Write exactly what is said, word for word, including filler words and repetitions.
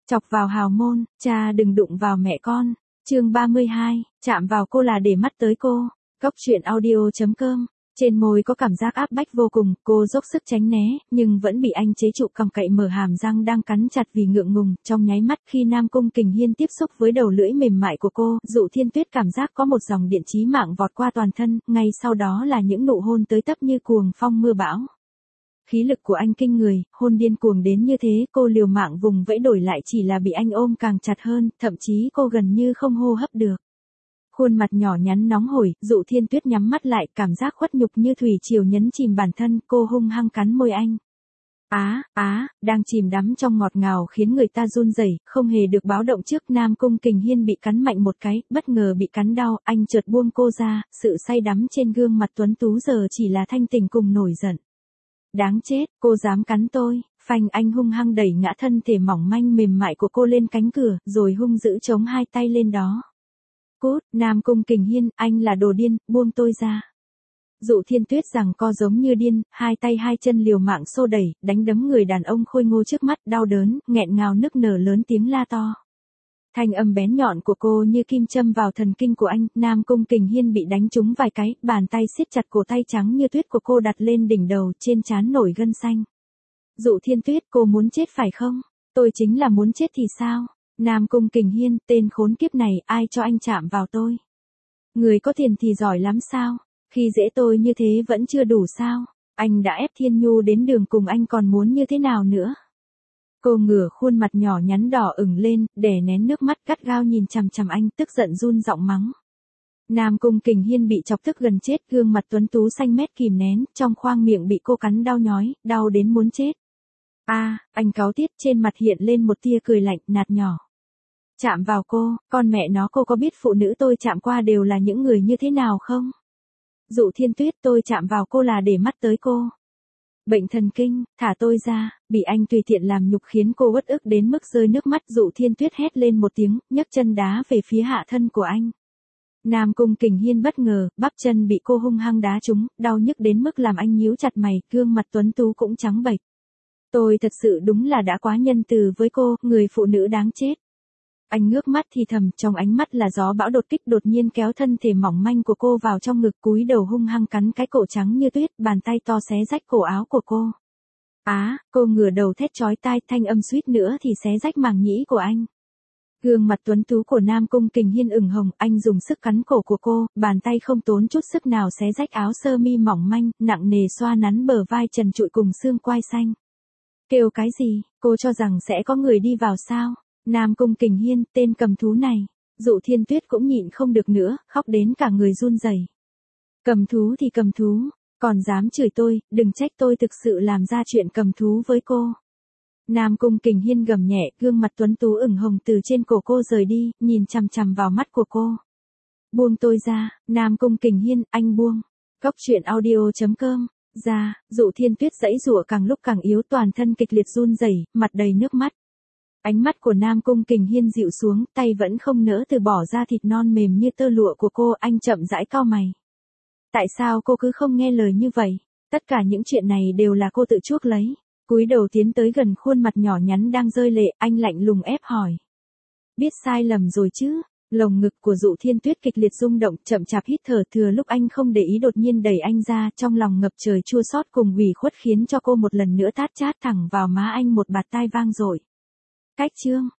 Chọc vào hào môn, cha đừng đụng vào mẹ con. Chương ba mươi hai, chạm vào cô là để mắt tới cô. Cốc truyện audio chấm com. Trên môi có cảm giác áp bách vô cùng, cô dốc sức tránh né, nhưng vẫn bị anh chế trụ còng cậy mở hàm răng đang cắn chặt vì ngượng ngùng. Trong nháy mắt khi Nam Cung Kình Hiên tiếp xúc với đầu lưỡi mềm mại của cô, Dụ Thiên Tuyết cảm giác có một dòng điện chí mạng vọt qua toàn thân, ngay sau đó là những nụ hôn tới tấp như cuồng phong mưa bão. Khí lực của anh kinh người, hôn điên cuồng đến như thế, cô liều mạng vùng vẫy đổi lại chỉ là bị anh ôm càng chặt hơn, thậm chí cô gần như không hô hấp được. Khuôn mặt nhỏ nhắn nóng hổi, Dụ Thiên Tuyết nhắm mắt lại, cảm giác khuất nhục như thủy triều nhấn chìm bản thân, cô hung hăng cắn môi anh. Á, á, đang chìm đắm trong ngọt ngào khiến người ta run rẩy, không hề được báo động trước. Nam Cung Kình Hiên bị cắn mạnh một cái, bất ngờ bị cắn đau, anh chợt buông cô ra, sự say đắm trên gương mặt tuấn tú giờ chỉ là thanh tỉnh cùng nổi giận. Đáng chết, cô dám cắn tôi. Phanh, anh hung hăng đẩy ngã thân thể mỏng manh mềm mại của cô lên cánh cửa, rồi hung dữ chống hai tay lên đó. Cút, Nam Cung Kình Hiên, anh là đồ điên, buông tôi ra. Dụ Thiên Tuyết rằng co giống như điên, hai tay hai chân liều mạng xô đẩy, đánh đấm người đàn ông khôi ngô trước mắt, đau đớn, nghẹn ngào nức nở lớn tiếng la to. Thanh âm bén nhọn của cô như kim châm vào thần kinh của anh. Nam Cung Kình Hiên bị đánh trúng vài cái, bàn tay siết chặt cổ tay trắng như tuyết của cô đặt lên đỉnh đầu, trên trán nổi gân xanh. Dụ Thiên Tuyết, cô muốn chết phải không? Tôi chính là muốn chết thì sao? Nam Cung Kình Hiên, tên khốn kiếp này, ai cho anh chạm vào tôi? Người có tiền thì giỏi lắm sao? Khi dễ tôi như thế vẫn chưa đủ sao? Anh đã ép Thiên Nhu đến đường cùng, anh còn muốn như thế nào nữa? Cô ngửa khuôn mặt nhỏ nhắn đỏ ửng lên, đè nén nước mắt gắt gao nhìn chằm chằm anh, tức giận run giọng mắng. Nam Cung Kình Hiên bị chọc tức gần chết, gương mặt tuấn tú xanh mét kìm nén, trong khoang miệng bị cô cắn đau nhói, đau đến muốn chết. A, à, anh cáu tiết, trên mặt hiện lên một tia cười lạnh, nạt nhỏ. Chạm vào cô, con mẹ nó, cô có biết phụ nữ tôi chạm qua đều là những người như thế nào không? Dụ Thiên Tuyết, tôi chạm vào cô là để mắt tới cô. Bệnh thần kinh, thả tôi ra. Bị anh tùy tiện làm nhục khiến cô uất ức đến mức rơi nước mắt. Dụ Thiên Tuyết hét lên một tiếng, nhấc chân đá về phía hạ thân của anh. Nam Cung Kình Hiên bất ngờ, bắp chân bị cô hung hăng đá trúng, đau nhức đến mức làm anh nhíu chặt mày, gương mặt tuấn tú cũng trắng bệch. Tôi thật sự đúng là đã quá nhân từ với cô, người phụ nữ đáng chết. Anh ngước mắt thì thầm, trong ánh mắt là gió bão đột kích, đột nhiên kéo thân thể mỏng manh của cô vào trong ngực, cúi đầu hung hăng cắn cái cổ trắng như tuyết, bàn tay to xé rách cổ áo của cô. Á, à, cô ngửa đầu thét chói tai, thanh âm suýt nữa thì xé rách màng nhĩ của anh. Gương mặt tuấn tú của Nam Cung Kình Hiên ửng hồng, anh dùng sức cắn cổ của cô, bàn tay không tốn chút sức nào xé rách áo sơ mi mỏng manh, nặng nề xoa nắn bờ vai trần trụi cùng xương quai xanh. Kêu cái gì, cô cho rằng sẽ có người đi vào sao? Nam Cung Kình Hiên, tên cầm thú này. Dụ Thiên Tuyết cũng nhịn không được nữa, khóc đến cả người run rẩy. Cầm thú thì cầm thú, còn dám chửi tôi, đừng trách tôi thực sự làm ra chuyện cầm thú với cô. Nam Cung Kình Hiên gầm nhẹ, gương mặt tuấn tú ửng hồng từ trên cổ cô rời đi, nhìn chằm chằm vào mắt của cô. Buông tôi ra. Nam Cung Kình Hiên, anh buông. Cốc truyện audio chấm com. Ra, Dụ Thiên Tuyết giãy giụa càng lúc càng yếu, toàn thân kịch liệt run rẩy, mặt đầy nước mắt. Ánh mắt của Nam Cung Kình Hiên dịu xuống, tay vẫn không nỡ từ bỏ ra thịt non mềm như tơ lụa của cô, anh chậm rãi cau mày. Tại sao cô cứ không nghe lời như vậy? Tất cả những chuyện này đều là cô tự chuốc lấy. Cúi đầu tiến tới gần khuôn mặt nhỏ nhắn đang rơi lệ, anh lạnh lùng ép hỏi. Biết sai lầm rồi chứ? Lồng ngực của Dụ Thiên Tuyết kịch liệt rung động, chậm chạp hít thở, thừa lúc anh không để ý đột nhiên đẩy anh ra, trong lòng ngập trời chua xót cùng ủy khuất khiến cho cô một lần nữa tát chát thẳng vào má anh một bạt tai vang dội. Cách chương